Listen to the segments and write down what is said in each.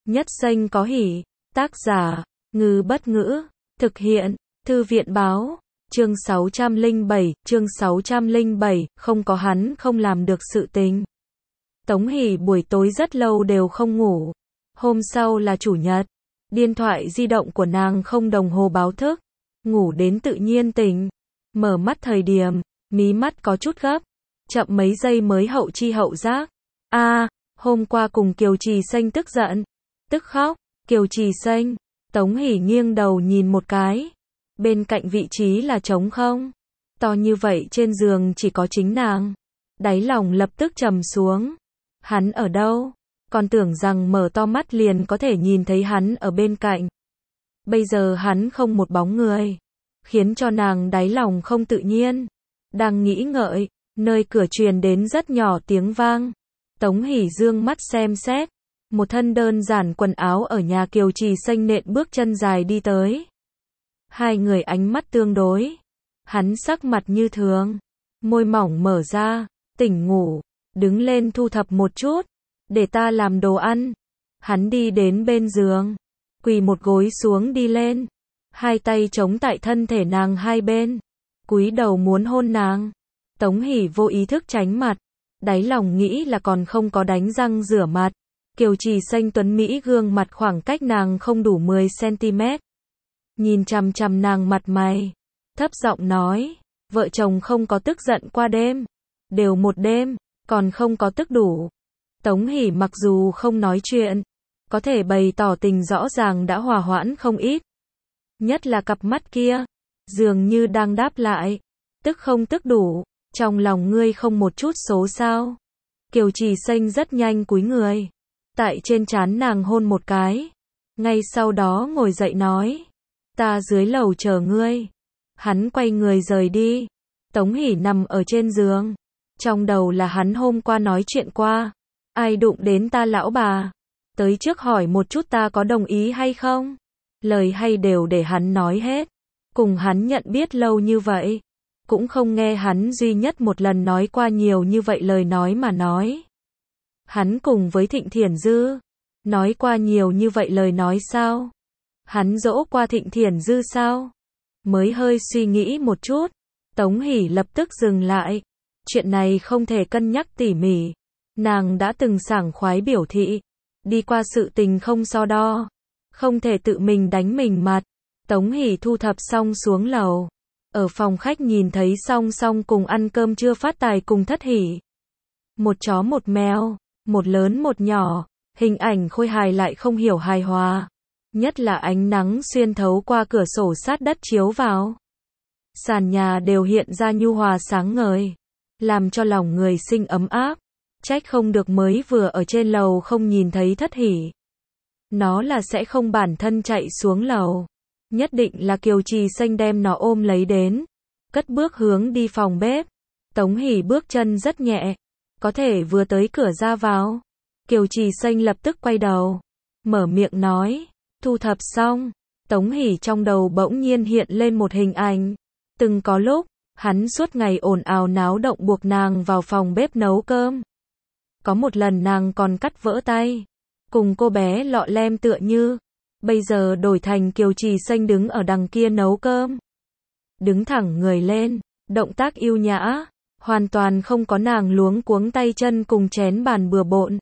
Nhất xanh có hỉ. Tác giả, Ngư Bất Ngữ. Thực hiện, Thư viện Báo. Chương 607, không có hắn không làm được sự tình. Tống Hỷ buổi tối rất lâu đều không ngủ. Hôm sau là chủ nhật. Điện thoại di động của nàng không đồng hồ báo thức. Ngủ đến tự nhiên tỉnh. Mở mắt thời điểm, mí mắt có chút gấp. Chậm mấy giây mới hậu chi hậu giác. Hôm qua cùng Kiều Trì Xanh tức giận. Tức khóc. Kiều Trì Xanh. Tống Hỷ nghiêng đầu nhìn một cái. Bên cạnh vị trí là trống không. To như vậy trên giường chỉ có chính nàng. Đáy lòng lập tức trầm xuống. Hắn ở đâu? Còn tưởng rằng mở to mắt liền có thể nhìn thấy hắn ở bên cạnh. Bây giờ hắn không một bóng người. Khiến cho nàng đáy lòng không tự nhiên. Đang nghĩ ngợi, nơi cửa truyền đến rất nhỏ tiếng vang. Tống Hỷ dương mắt xem xét. Một thân đơn giản quần áo ở nhà Kiều Trì Xanh nện bước chân dài đi tới. Hai người ánh mắt tương đối. Hắn sắc mặt như thường. Môi mỏng mở ra. Tỉnh ngủ. Đứng lên thu thập một chút. Để ta làm đồ ăn. Hắn đi đến bên giường. Quỳ một gối xuống đi lên. Hai tay chống tại thân thể nàng hai bên. Cúi đầu muốn hôn nàng. Tống Hỷ vô ý thức tránh mặt. Đáy lòng nghĩ là còn không có đánh răng rửa mặt. Kiều Trì Xanh tuấn mỹ gương mặt khoảng cách nàng không đủ 10cm. Nhìn chằm chằm nàng mặt mày. Thấp giọng nói. Vợ chồng không có tức giận qua đêm. Đều một đêm. Còn không có tức đủ. Tống Hỷ mặc dù không nói chuyện. Có thể bày tỏ tình rõ ràng đã hòa hoãn không ít. Nhất là cặp mắt kia. Dường như đang đáp lại. Tức không tức đủ. Trong lòng ngươi không một chút số sao. Kiều Trì Xanh rất nhanh cúi người. Tại trên trán nàng hôn một cái. Ngay sau đó ngồi dậy nói. Ta dưới lầu chờ ngươi. Hắn quay người rời đi. Tống Hỷ nằm ở trên giường. Trong đầu là hắn hôm qua nói chuyện qua. Ai đụng đến ta lão bà. Tới trước hỏi một chút ta có đồng ý hay không. Lời hay đều để hắn nói hết. Cùng hắn nhận biết lâu như vậy. Cũng không nghe hắn duy nhất một lần nói qua nhiều như vậy lời nói mà nói. Hắn cùng với Thịnh Thiển Dư. Nói qua nhiều như vậy lời nói sao? Hắn dỗ qua Thịnh Thiển Dư sao? Mới hơi suy nghĩ một chút. Tống Hỷ lập tức dừng lại. Chuyện này không thể cân nhắc tỉ mỉ. Nàng đã từng sảng khoái biểu thị. Đi qua sự tình không so đo. Không thể tự mình đánh mình mặt. Tống Hỷ thu thập xong xuống lầu. Ở phòng khách nhìn thấy Song Song cùng ăn cơm trưa phát tài cùng Thất Hỷ. Một chó một mèo. Một lớn một nhỏ. Hình ảnh khôi hài lại không hiểu hài hòa. Nhất là ánh nắng xuyên thấu qua cửa sổ sát đất chiếu vào. Sàn nhà đều hiện ra nhu hòa sáng ngời. Làm cho lòng người sinh ấm áp. Trách không được mới vừa ở trên lầu không nhìn thấy Thất Hỷ. Nó là sẽ không bản thân chạy xuống lầu. Nhất định là Kiều Trì Xanh đem nó ôm lấy đến. Cất bước hướng đi phòng bếp. Tống Hỷ bước chân rất nhẹ. Có thể vừa tới cửa ra vào. Kiều Trì Xanh lập tức quay đầu. Mở miệng nói. Thu thập xong. Tống Hỷ trong đầu bỗng nhiên hiện lên một hình ảnh. Từng có lúc, hắn suốt ngày ồn ào náo động buộc nàng vào phòng bếp nấu cơm. Có một lần nàng còn cắt vỡ tay. Cùng cô bé lọ lem tựa như. Bây giờ đổi thành Kiều Trì Xanh đứng ở đằng kia nấu cơm. Đứng thẳng người lên. Động tác yêu nhã. Hoàn toàn không có nàng luống cuống tay chân cùng chén bàn bừa bộn.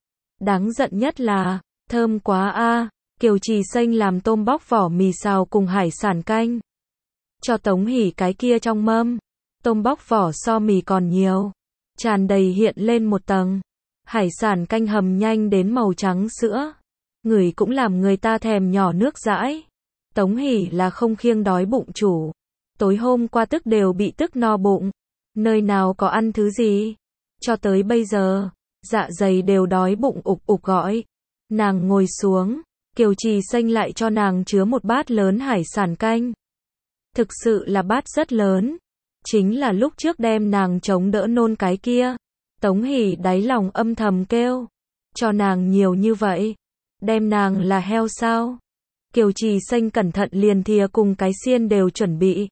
Đáng giận nhất là, thơm quá a. Kiều Trì Xanh làm tôm bóc vỏ mì xào cùng hải sản canh. Cho Tống Hỷ cái kia trong mâm. Tôm bóc vỏ so mì còn nhiều. Tràn đầy hiện lên một tầng. Hải sản canh hầm nhanh đến màu trắng sữa. Ngửi cũng làm người ta thèm nhỏ nước dãi. Tống Hỷ là không khiêng đói bụng chủ. Tối hôm qua tức đều bị tức no bụng. Nơi nào có ăn thứ gì. Cho tới bây giờ, dạ dày đều đói bụng ục ục gọi. Nàng ngồi xuống. Kiều Trì Xanh lại cho nàng chứa một bát lớn hải sản canh. Thực sự là bát rất lớn. Chính là lúc trước đem nàng chống đỡ nôn cái kia. Tống Hỷ đáy lòng âm thầm kêu. Cho nàng nhiều như vậy. Đem nàng là heo sao? Kiều Trì Xanh cẩn thận liền thìa cùng cái xiên đều chuẩn bị.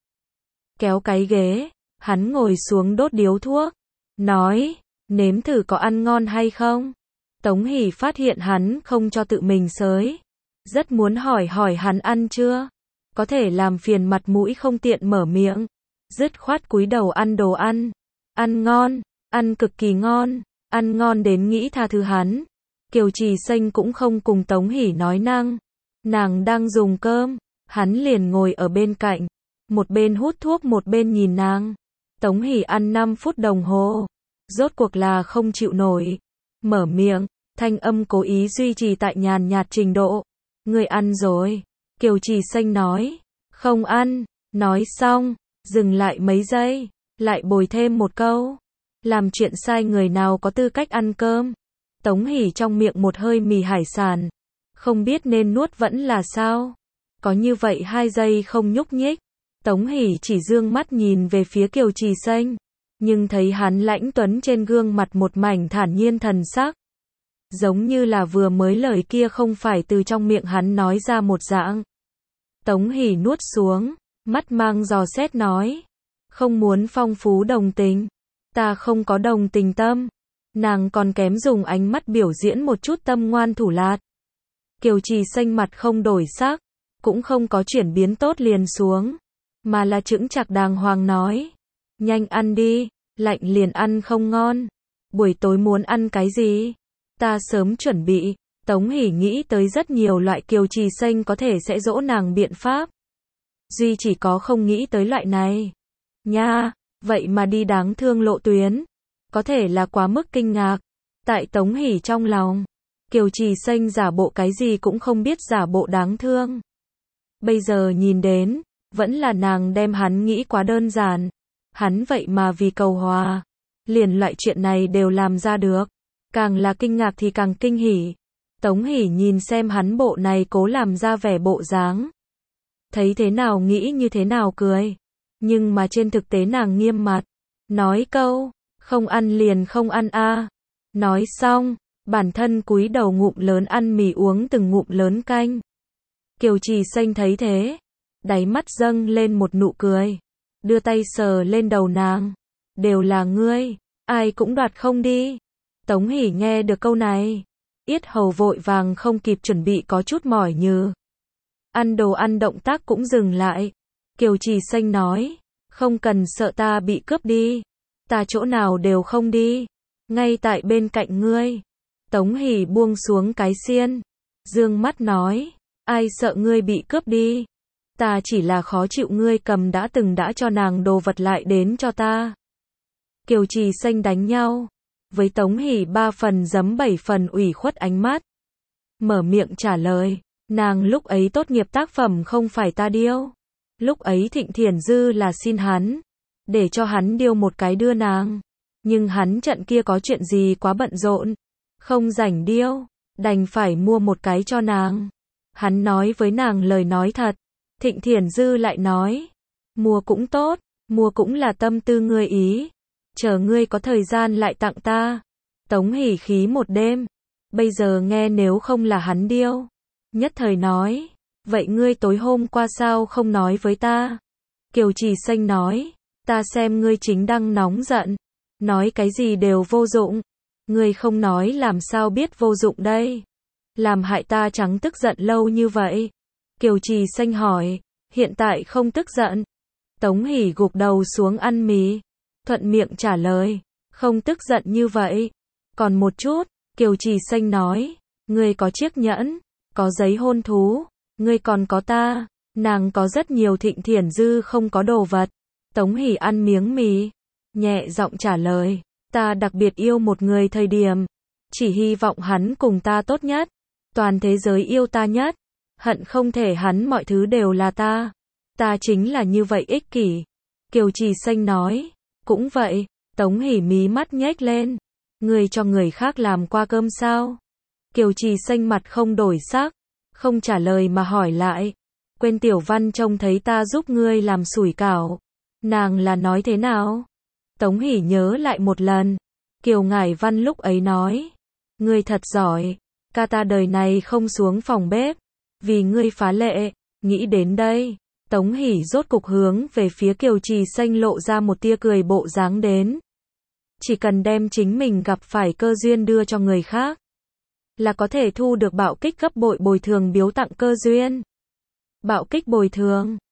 Kéo cái ghế. Hắn ngồi xuống đốt điếu thuốc. Nói. Nếm thử có ăn ngon hay không? Tống Hỷ phát hiện hắn không cho tự mình xới. Rất muốn hỏi hắn ăn chưa? Có thể làm phiền mặt mũi không tiện mở miệng. Dứt khoát cúi đầu ăn đồ ăn. Ăn ngon, ăn cực kỳ ngon, ăn ngon đến nghĩ tha thứ hắn. Kiều Trì Xanh cũng không cùng Tống Hỷ nói năng. Nàng đang dùng cơm, hắn liền ngồi ở bên cạnh, một bên hút thuốc một bên nhìn nàng. Tống Hỷ ăn 5 phút đồng hồ, rốt cuộc là không chịu nổi. Mở miệng, thanh âm cố ý duy trì tại nhàn nhạt trình độ. Ngươi ăn rồi. Kiều Trì Xanh nói. Không ăn. Nói xong, dừng lại mấy giây, lại bồi thêm một câu. Làm chuyện sai người nào có tư cách ăn cơm. Tống Hỷ trong miệng một hơi mì hải sản. Không biết nên nuốt vẫn là sao. Có như vậy 2 giây không nhúc nhích. Tống Hỷ chỉ dương mắt nhìn về phía Kiều Trì Xanh. Nhưng thấy hắn lãnh tuấn trên gương mặt một mảnh thản nhiên thần sắc. Giống như là vừa mới lời kia không phải từ trong miệng hắn nói ra một dạng. Tống Hỷ nuốt xuống, mắt mang dò xét nói. Không muốn phong phú đồng tình. Ta không có đồng tình tâm. Nàng còn kém dùng ánh mắt biểu diễn một chút tâm ngoan thủ lạt. Kiều Trì Xanh mặt không đổi sắc, cũng không có chuyển biến tốt liền xuống, mà là chững chạc đàng hoàng nói. Nhanh ăn đi, lạnh liền ăn không ngon. Buổi tối muốn ăn cái gì? Ta sớm chuẩn bị. Tống Hỷ nghĩ tới rất nhiều loại Kiều Trì Xanh có thể sẽ dỗ nàng biện pháp. Duy chỉ có không nghĩ tới loại này. Nha, vậy mà đi đáng thương lộ tuyến. Có thể là quá mức kinh ngạc. Tại Tống Hỷ trong lòng, Kiều Trì Xanh giả bộ cái gì cũng không biết giả bộ đáng thương. Bây giờ nhìn đến, vẫn là nàng đem hắn nghĩ quá đơn giản. Hắn vậy mà vì cầu hòa, liền loại chuyện này đều làm ra được. Càng là kinh ngạc thì càng kinh hỉ. Tống Hỷ nhìn xem hắn bộ này cố làm ra vẻ bộ dáng. Thấy thế nào nghĩ như thế nào cười. Nhưng mà trên thực tế nàng nghiêm mặt. Nói câu, không ăn liền không ăn a. Nói xong, bản thân cúi đầu ngụm lớn ăn mì uống từng ngụm lớn canh. Kiều Trì Xanh thấy thế, đáy mắt dâng lên một nụ cười. Đưa tay sờ lên đầu nàng. Đều là ngươi, ai cũng đoạt không đi. Tống Hỷ nghe được câu này, yết hầu vội vàng không kịp chuẩn bị có chút mỏi nhừ. Ăn đồ ăn động tác cũng dừng lại. Kiều Trì Xanh nói, không cần sợ ta bị cướp đi. Ta chỗ nào đều không đi. Ngay tại bên cạnh ngươi. Tống Hỷ buông xuống cái xiên. Dương mắt nói, ai sợ ngươi bị cướp đi. Ta chỉ là khó chịu ngươi cầm đã cho nàng đồ vật lại đến cho ta. Kiều Trì Xanh đánh nhau. Với Tống Hỷ 3 phần giấm 7 phần ủy khuất ánh mắt. Mở miệng trả lời, nàng lúc ấy tốt nghiệp tác phẩm không phải ta điêu. Lúc ấy Thịnh Thiển Dư là xin hắn, để cho hắn điêu một cái đưa nàng. Nhưng hắn trận kia có chuyện gì quá bận rộn, không rảnh điêu, đành phải mua một cái cho nàng. Hắn nói với nàng lời nói thật. Thịnh Thiển Dư lại nói, mua cũng tốt, mua cũng là tâm tư ngươi ý. Chờ ngươi có thời gian lại tặng ta. Tống Hỷ khí một đêm. Bây giờ nghe nếu không là hắn điêu. Nhất thời nói, vậy ngươi tối hôm qua sao không nói với ta? Kiều Trì Xanh nói, ta xem ngươi chính đang nóng giận. Nói cái gì đều vô dụng. Ngươi không nói làm sao biết vô dụng đây? Làm hại ta trắng tức giận lâu như vậy. Kiều Trì Xanh hỏi, hiện tại không tức giận. Tống Hỷ gục đầu xuống ăn mì. Thuận miệng trả lời, không tức giận như vậy. Còn một chút, Kiều Trì Xanh nói, ngươi có chiếc nhẫn, có giấy hôn thú, ngươi còn có ta. Nàng có rất nhiều Thịnh Thiển Dư không có đồ vật. Tống Hỷ ăn miếng mì, nhẹ giọng trả lời, ta đặc biệt yêu một người thời điểm, chỉ hy vọng hắn cùng ta tốt nhất, toàn thế giới yêu ta nhất, hận không thể hắn mọi thứ đều là ta. Ta chính là như vậy ích kỷ. Kiều Trì Xanh nói, cũng vậy. Tống Hỷ mí mắt nhếch lên, ngươi cho người khác làm qua cơm sao? Kiều Trì Xanh mặt không đổi sắc, không trả lời mà hỏi lại, quên Tiểu Văn trông thấy ta giúp ngươi làm sủi cảo, nàng là nói thế nào? Tống Hỷ nhớ lại một lần, Kiều Ngải Văn lúc ấy nói, ngươi thật giỏi, ca ta đời này không xuống phòng bếp, vì ngươi phá lệ. Nghĩ đến đây, Tống Hỷ rốt cục hướng về phía Kiều Trì Xanh lộ ra một tia cười bộ dáng đến. Chỉ cần đem chính mình gặp phải cơ duyên đưa cho người khác, là có thể thu được bạo kích gấp bội bồi thường biếu tặng cơ duyên. Bạo kích bồi thường